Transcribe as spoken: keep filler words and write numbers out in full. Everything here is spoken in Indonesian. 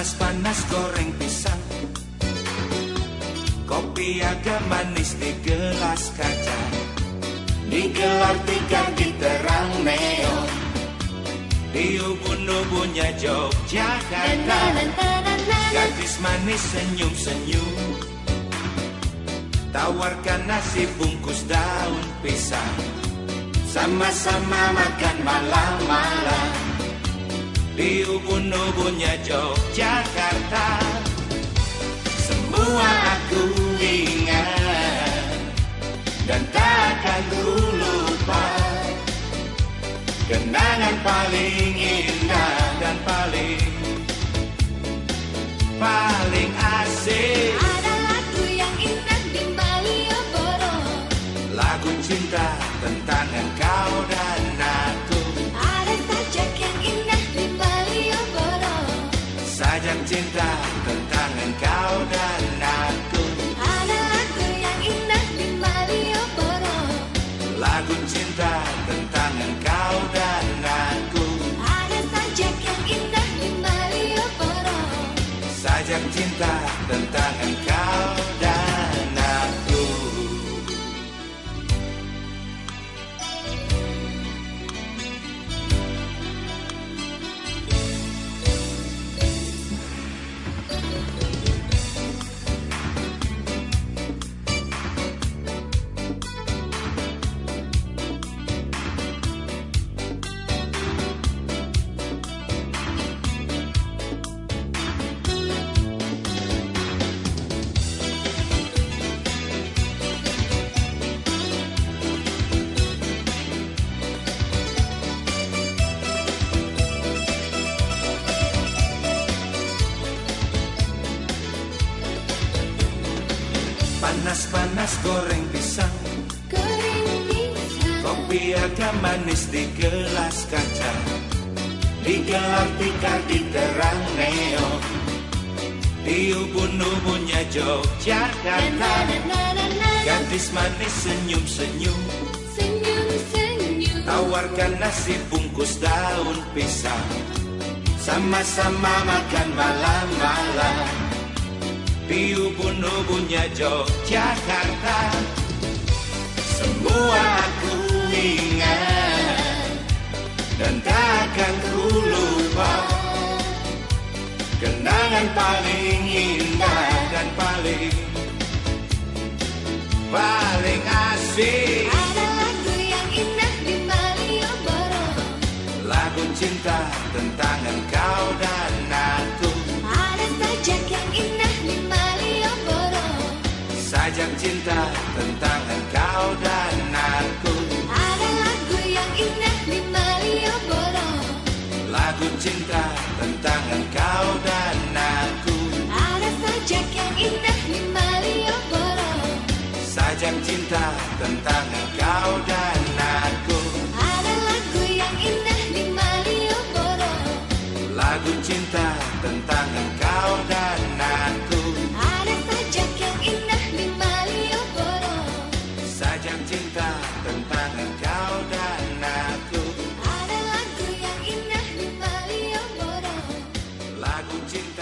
Panas-panas goreng pisang, kopi agak manis di gelas kaca, digelar tikar di terang neon, di ubun-ubunnya Yogyakarta. Gadis manis senyum-senyum, tawarkan nasi bungkus daun pisang, sama-sama makan malam-malam di ubun-ubunnya Yogyakarta. Semua aku ingat dan takkan ku lupa, kenangan paling indah dan paling paling asik. Ada lagu yang indah di Malioboro, lagu cinta tentang engkau dan aku. ada sajak yang indah di Malioboro, Sajak cinta tentang engkau dan aku. ada lagu yang indah di Malioboro, Lagu cinta tentang engkau dan aku. ada sajak yang indah di Malioboro. Sajak cinta tentang engkau dan aku. Panas-panas goreng pisang, Goreng pisang, kopi agak manis di gelas kaca, digelar tikar di terang neon, di ubun-ubunnya Yogyakarta. Gadis manis senyum-senyum, senyum-senyum, tawarkan nasi bungkus daun pisang, sama-sama makan malam-malam di ubun-ubunnya Yogyakarta. Semua aku ingat dan takkan ku lupa, kenangan paling indah dan paling paling asik. ada lagu yang indah di Malioboro, Lagu cinta tentang engkau dan aku. ada sajak yang indah di Malioboro, Sajak cinta tentang engkau dan aku. ada lagu yang indah di Malioboro, Lagu cinta tentang engkau dan aku. ada sajak yang indah di Malioboro, Sajak cinta tentang engkau dan aku. ada lagu yang indah di Malioboro, Lagu cinta tentang engkau dan aku. ada sajak yang indah di Malioboro, Sajak cinta tentang engkau dan aku. ada lagu yang indah di Malioboro. Lagu cinta